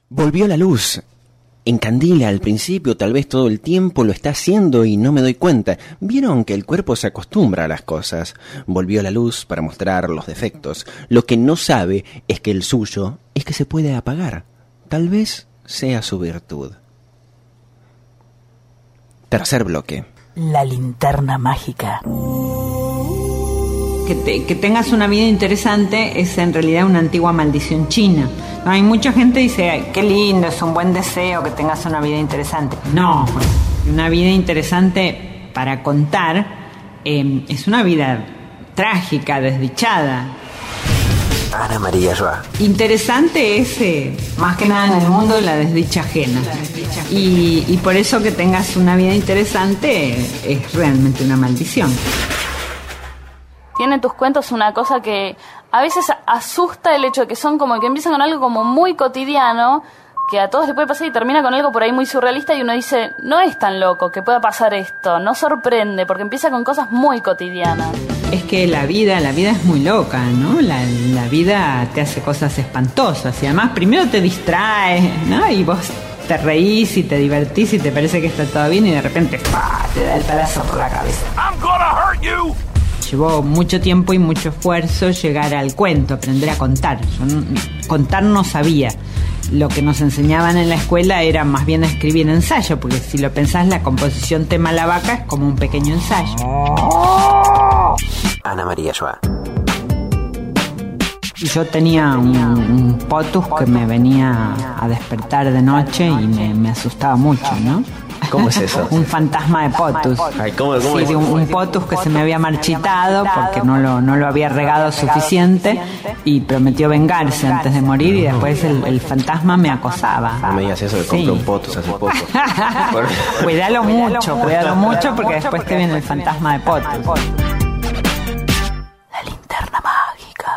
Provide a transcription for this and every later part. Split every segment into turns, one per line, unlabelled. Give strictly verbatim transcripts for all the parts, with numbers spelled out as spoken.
Volvió la luz. Encandila al principio, tal vez todo el tiempo lo está haciendo y no me doy cuenta. Vieron que el cuerpo se acostumbra a las cosas. Volvió la luz para mostrar los defectos. Lo que no sabe es que el suyo es que se puede apagar. Tal vez sea su virtud. Tercer bloque.
La linterna mágica.
Que, te, que tengas una vida interesante es en realidad una antigua maldición china. No, hay mucha gente que dice, qué lindo, es un buen deseo que tengas una vida interesante. No, una vida interesante para contar eh, es una vida trágica, desdichada.
Ana María Joa.
Interesante es, eh, más que nada en el mundo, de la desdicha ajena. Y, y por eso que tengas una vida interesante eh, es realmente una maldición.
Tiene tus cuentos una cosa que a veces asusta, el hecho de que son como que empiezan con algo como muy cotidiano, que a todos les puede pasar, y termina con algo por ahí muy surrealista, y uno dice, no es tan loco que pueda pasar esto, no sorprende, porque empieza con cosas muy cotidianas.
Es que la vida, la vida es muy loca, ¿no? La, la vida te hace cosas espantosas, y además primero te distrae, ¿no? Y vos te reís y te divertís y te parece que está todo bien, y de repente ¡pah!, te da el palazo por la cabeza. I'm gonna hurt you. Llevó mucho tiempo y mucho esfuerzo llegar al cuento, aprender a contar. Yo no, contar no sabía. Lo que nos enseñaban en la escuela era más bien escribir ensayo, porque si lo pensás, la composición tema La Vaca es como un pequeño ensayo.
Ana María Joa.
Yo tenía un, un potus que me venía a despertar de noche y me, me asustaba mucho, ¿no?
¿Cómo es eso?
Un fantasma de potus.
Ay, ¿cómo, cómo
sí,
es?
Un, un potus que se me había marchitado porque no lo, no lo había regado suficiente y prometió vengarse antes de morir, y después el, el fantasma me acosaba.
No me digas eso, que compré
Sí.
un potus hace poco.
Cuídalo mucho, cuídalo mucho porque después te viene el fantasma de potus.
La linterna mágica.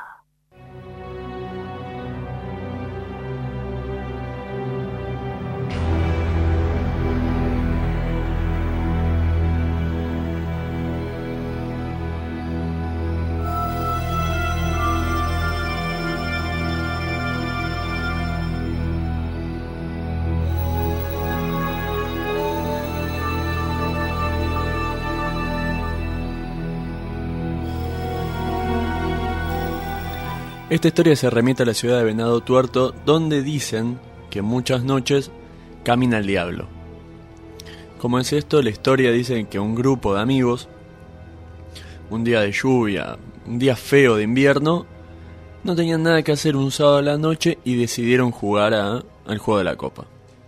Esta historia se remite a la ciudad de Venado Tuerto, donde dicen que muchas noches camina el diablo. Como es esto, la historia dice que un grupo de amigos, un día de lluvia, un día feo de invierno, no tenían nada que hacer un sábado a la noche y decidieron jugar a, al juego de la copa.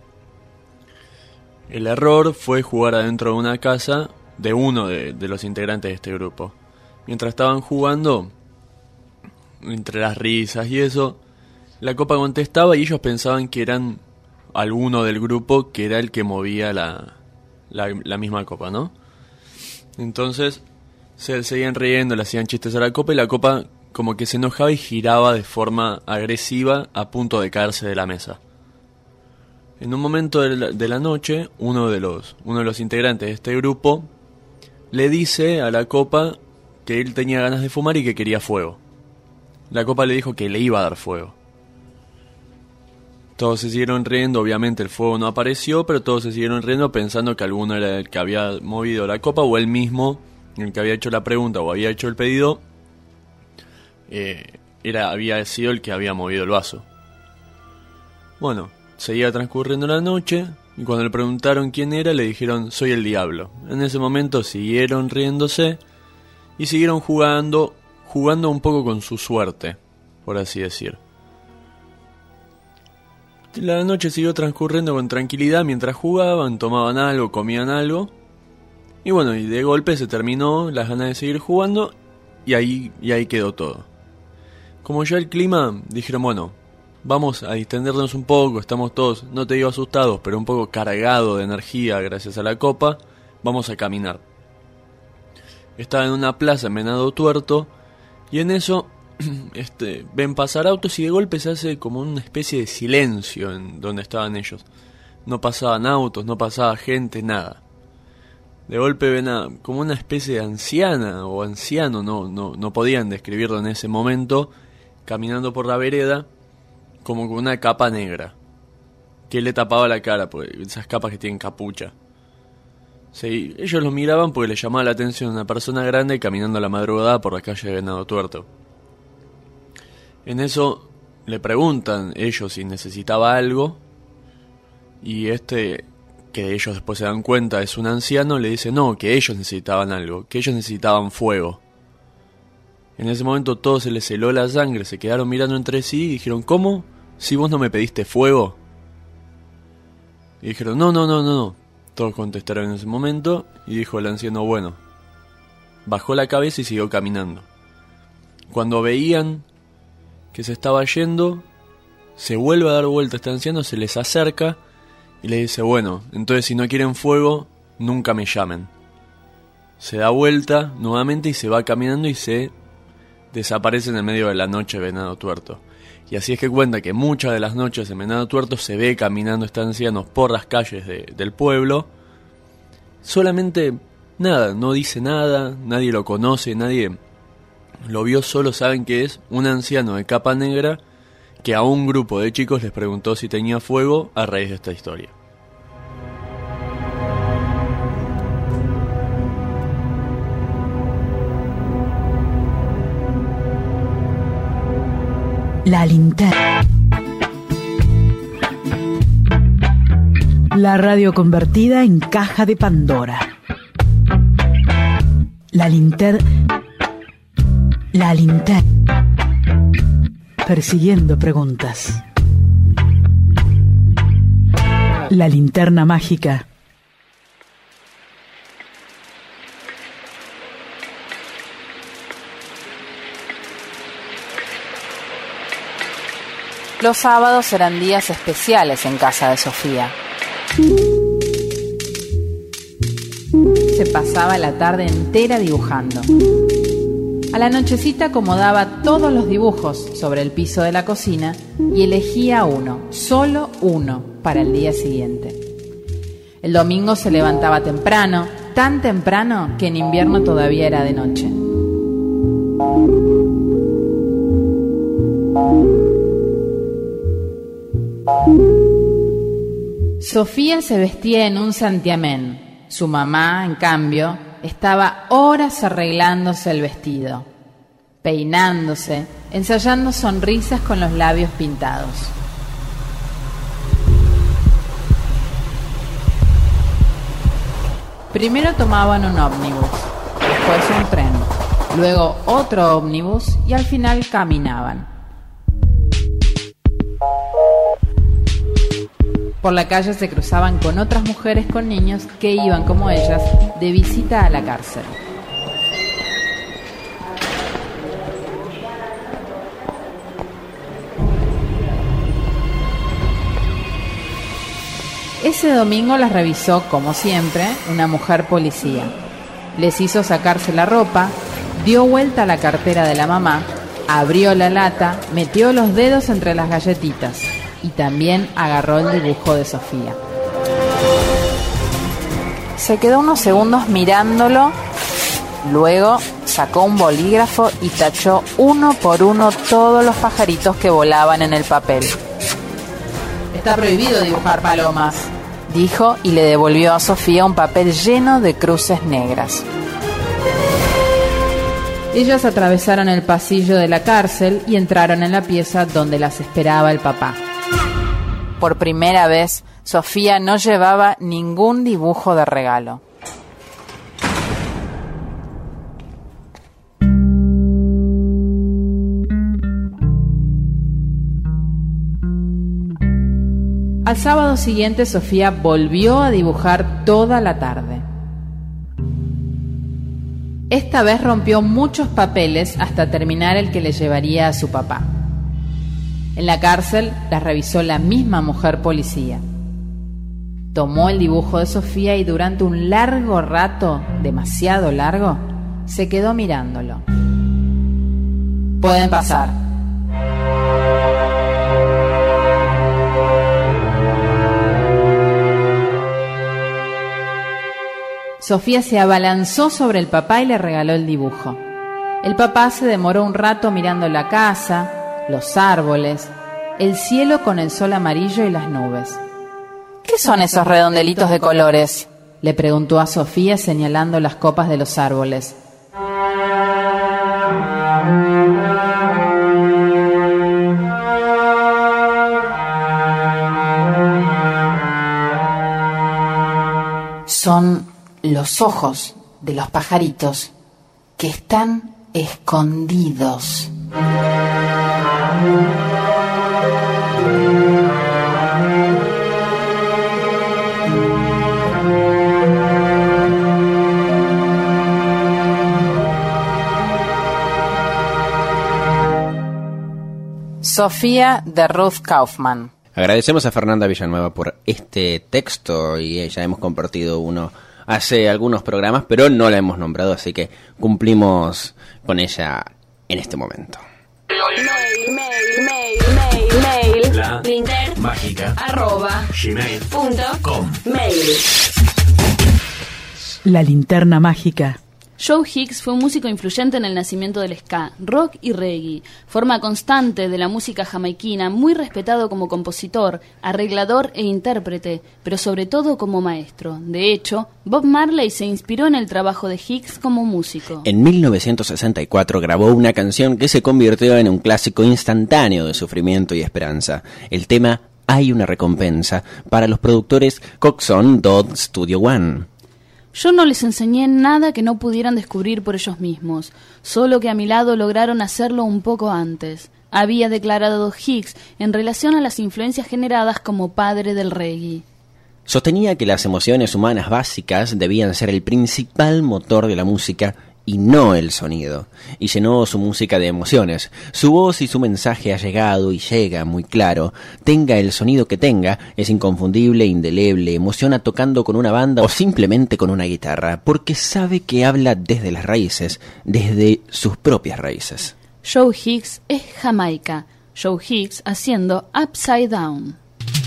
El error fue jugar adentro de una casa de uno de, de los integrantes de este grupo. Mientras estaban jugando, entre las risas y eso, la copa contestaba y ellos pensaban que eran alguno del grupo que era el que movía la, la, la misma copa, ¿no? Entonces se seguían riendo, le hacían chistes a la copa y la copa como que se enojaba y giraba de forma agresiva a punto de caerse de la mesa. En un momento de la, de la noche, uno de los uno de los integrantes de este grupo le dice a la copa que él tenía ganas de fumar y que quería fuego. La copa le dijo que le iba a dar fuego. Todos se siguieron riendo, obviamente el fuego no apareció, pero todos se siguieron riendo pensando que alguno era el que había movido la copa o él mismo, el que había hecho la pregunta o había hecho el pedido, eh, era, había sido el que había movido el vaso. Bueno, seguía transcurriendo la noche y cuando le preguntaron quién era le dijeron soy el diablo. En ese momento siguieron riéndose y siguieron jugando, jugando un poco con su suerte, por así decir. La noche siguió transcurriendo con tranquilidad mientras jugaban, tomaban algo, comían algo. Y bueno, y de golpe se terminó las ganas de seguir jugando y ahí, y ahí quedó todo. Como ya el clima, dijeron bueno, vamos a distendernos un poco, estamos todos, no te digo asustados, pero un poco cargados de energía gracias a la copa, vamos a caminar. Estaba en una plaza en Venado Tuerto y en eso este, ven pasar autos y de golpe se hace como una especie de silencio en donde estaban ellos. No pasaban autos, no pasaba gente, nada. De golpe ven a, como una especie de anciana o anciano, no, no, no podían describirlo en ese momento, caminando por la vereda como con una capa negra. que le tapaba la cara, porque esas capas que tienen capucha. Sí, ellos lo miraban porque le llamaba la atención una persona grande caminando a la madrugada por la calle de Venado Tuerto. En eso le preguntan ellos si necesitaba algo, y este, que ellos después se dan cuenta es un anciano, le dice no, que ellos necesitaban algo, que ellos necesitaban fuego. En ese momento todo se les heló la sangre, se quedaron mirando entre sí y dijeron, ¿cómo? ¿Si vos no me pediste fuego? Y dijeron, no, no, no, no, no. Todos contestaron en ese momento y dijo el anciano, bueno. Bajó la cabeza y siguió caminando. Cuando veían que se estaba yendo, se vuelve a dar vuelta este anciano, se les acerca y le dice, bueno, entonces si no quieren fuego, nunca me llamen. Se da vuelta nuevamente y se va caminando y se desaparece en el medio de la noche de Venado Tuerto. Y así es que cuenta que muchas de las noches en Venado Tuerto se ve caminando este anciano por las calles de, del pueblo. Solamente nada, no dice nada, nadie lo conoce, nadie lo vio, solo saben que es un anciano de capa negra que a un grupo de chicos les preguntó si tenía fuego a raíz de esta historia.
La linterna. La radio convertida en caja de Pandora. La linterna. La linterna. Persiguiendo preguntas. La linterna mágica.
Los sábados eran días especiales en casa de Sofía. Se pasaba la tarde entera dibujando. A la nochecita acomodaba todos los dibujos sobre el piso de la cocina y elegía uno, solo uno, para el día siguiente. El domingo se levantaba temprano, tan temprano que en invierno todavía era de noche. Sofía se vestía en un santiamén. Su mamá, en cambio, estaba horas arreglándose el vestido, peinándose, ensayando sonrisas con los labios pintados. Primero tomaban un ómnibus, después un tren, luego otro ómnibus y al final caminaban. Por la calle se cruzaban con otras mujeres con niños que iban, como ellas, de visita a la cárcel. Ese domingo las revisó, como siempre, una mujer policía. Les hizo sacarse la ropa, dio vuelta a la cartera de la mamá, abrió la lata, metió los dedos entre las galletitas y también agarró el dibujo de Sofía. Se quedó unos segundos mirándolo, luego sacó un bolígrafo y tachó uno por uno todos los pajaritos que volaban en el papel. Está prohibido dibujar palomas, dijo y le devolvió a Sofía un papel lleno de cruces negras. Ellas atravesaron el pasillo de la cárcel y entraron en la pieza donde las esperaba el papá. Por primera vez, Sofía no llevaba ningún dibujo de regalo. Al sábado siguiente, Sofía volvió a dibujar toda la tarde. Esta vez rompió muchos papeles hasta terminar el que le llevaría a su papá. En la cárcel las revisó la misma mujer policía. Tomó el dibujo de Sofía y durante un largo rato, demasiado largo, se quedó mirándolo. Pueden pasar. Sofía se abalanzó sobre el papá y le regaló el dibujo. El papá se demoró un rato mirando la casa, los árboles, el cielo con el sol amarillo y las nubes. ¿Qué son esos redondelitos de colores?, le preguntó a Sofía señalando las copas de los árboles. Son los ojos de los pajaritos que están escondidos. Sofía de Ruth Kaufman.
Agradecemos a Fernanda Villanueva por este texto y ya hemos compartido uno hace algunos programas, pero no la hemos nombrado, así que cumplimos con ella en este momento.
Mail, mail, mail, mail, mail.
La
linter
mágica
arroba
gmail
punto
com.
mail.
La linterna mágica.
Joe Hicks fue un músico influyente en el nacimiento del ska, rock y reggae, forma constante de la música jamaiquina, muy respetado como compositor, arreglador e intérprete, pero sobre todo como maestro. De hecho, Bob Marley se inspiró en el trabajo de Hicks como músico.
En mil novecientos sesenta y cuatro grabó una canción que se convirtió en un clásico instantáneo de sufrimiento y esperanza. El tema Hay una recompensa para los productores Coxon Dodd Studio One.
Yo no les enseñé nada que no pudieran descubrir por ellos mismos, solo que a mi lado lograron hacerlo un poco antes, había declarado Hicks en relación a las influencias generadas como padre del reggae.
Sostenía que las emociones humanas básicas debían ser el principal motor de la música y no el sonido, y llenó su música de emociones. Su voz y su mensaje ha llegado y llega muy claro. Tenga el sonido que tenga, es inconfundible, indeleble, emociona tocando con una banda o simplemente con una guitarra, porque sabe que habla desde las raíces, desde sus propias raíces.
Joe Hicks es Jamaica, Joe Hicks haciendo Upside Down.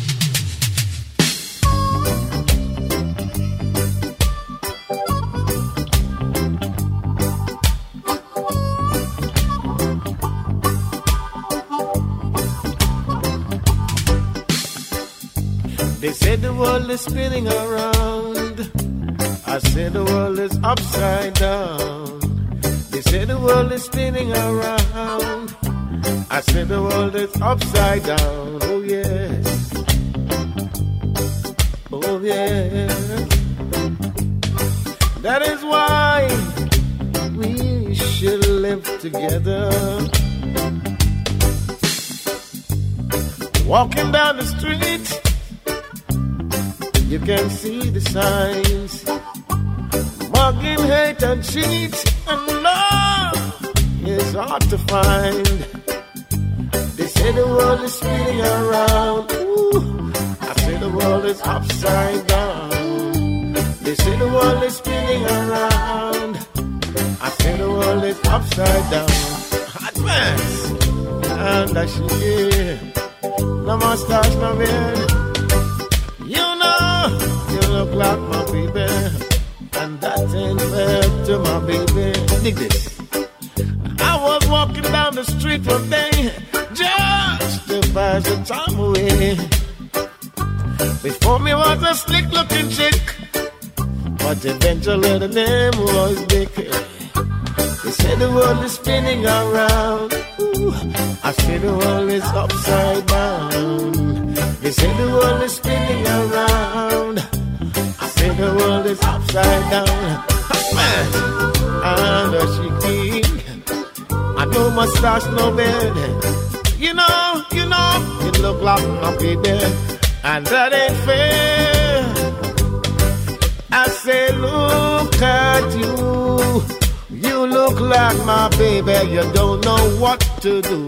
They said the world is spinning around. I said the world is upside down. They said the world is spinning around. I said the world is upside down. Oh yes. Oh yes. That is why we should live together. Walking down the street, you can see the signs. Mugging, hate and cheat, and love is hard to find. They say the world is spinning around. Ooh, I say the world is upside down. They say the world is spinning around. I say the world is upside down. Hot mess, and I should get no mustache, no beard. You know, you look like my baby, and that ain't fair to my baby. Dig this. I was walking down the street one day, just to pass the time away. Before me was a slick looking chick, but eventually the name was Dick. They say the world is spinning around. Ooh, I say the world is upside down. They say the world is spinning around. I say the world is upside down. Man, and a she I no mustache, no beard. You know, you know, you look like my baby, and that ain't fair. I say, look at you. You look like my baby. You don't know what to do.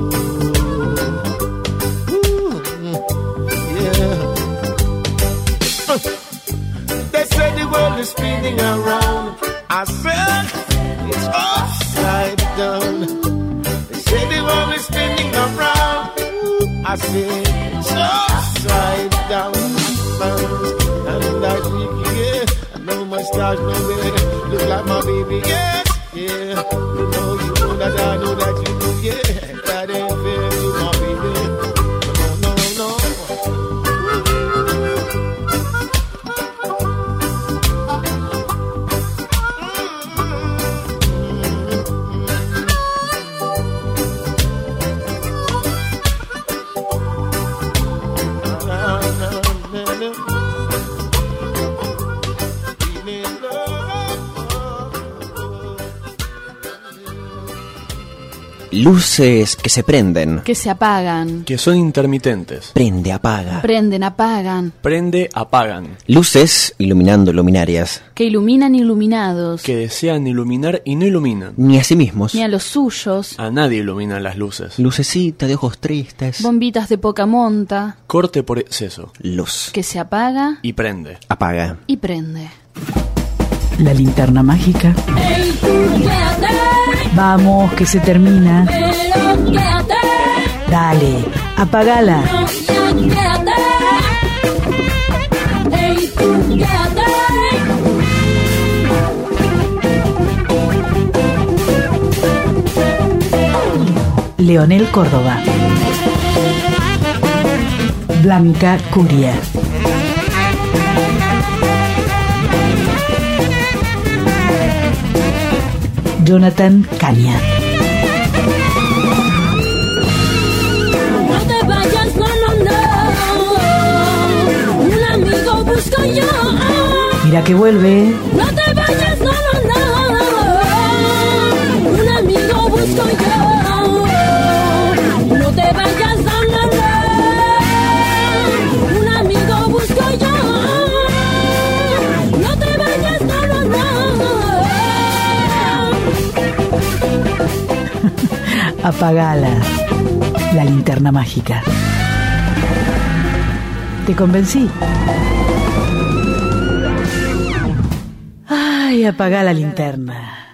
They say the world is spinning around. I said it's upside down. They say the world is spinning around. I said it's upside down. And I think, yeah, no mustache, no beard. Look like my baby, yes, yeah. You know, you know that I know that you do, yeah. That ain't fair to my baby. No, no, no.
Luces que se prenden.
Que se apagan.
Que son intermitentes.
Prende, apaga.
Prenden, apagan.
Prende, apagan.
Luces iluminando luminarias.
Que iluminan iluminados.
Que desean iluminar y no iluminan.
Ni a sí mismos.
Ni a los suyos.
A nadie iluminan las luces.
Lucecita de ojos tristes.
Bombitas de poca monta.
Corte por exceso.
Luz.
Que se apaga.
Y prende.
Apaga.
Y prende.
La linterna mágica. Vamos, que se termina. Dale, apagala. Leonel Córdoba. Blanca Curia. Jonathan Caña.
No te vayas, no, no, no. Un amigo busco yo.
Mira que vuelve.
No te vayas, no, no, no. Un amigo busco yo. No te vayas, no, no, no. Un amigo busco yo. No te vayas, no, no, no.
Apagala. La linterna mágica. ¿Te convencí? Ay, apaga la linterna.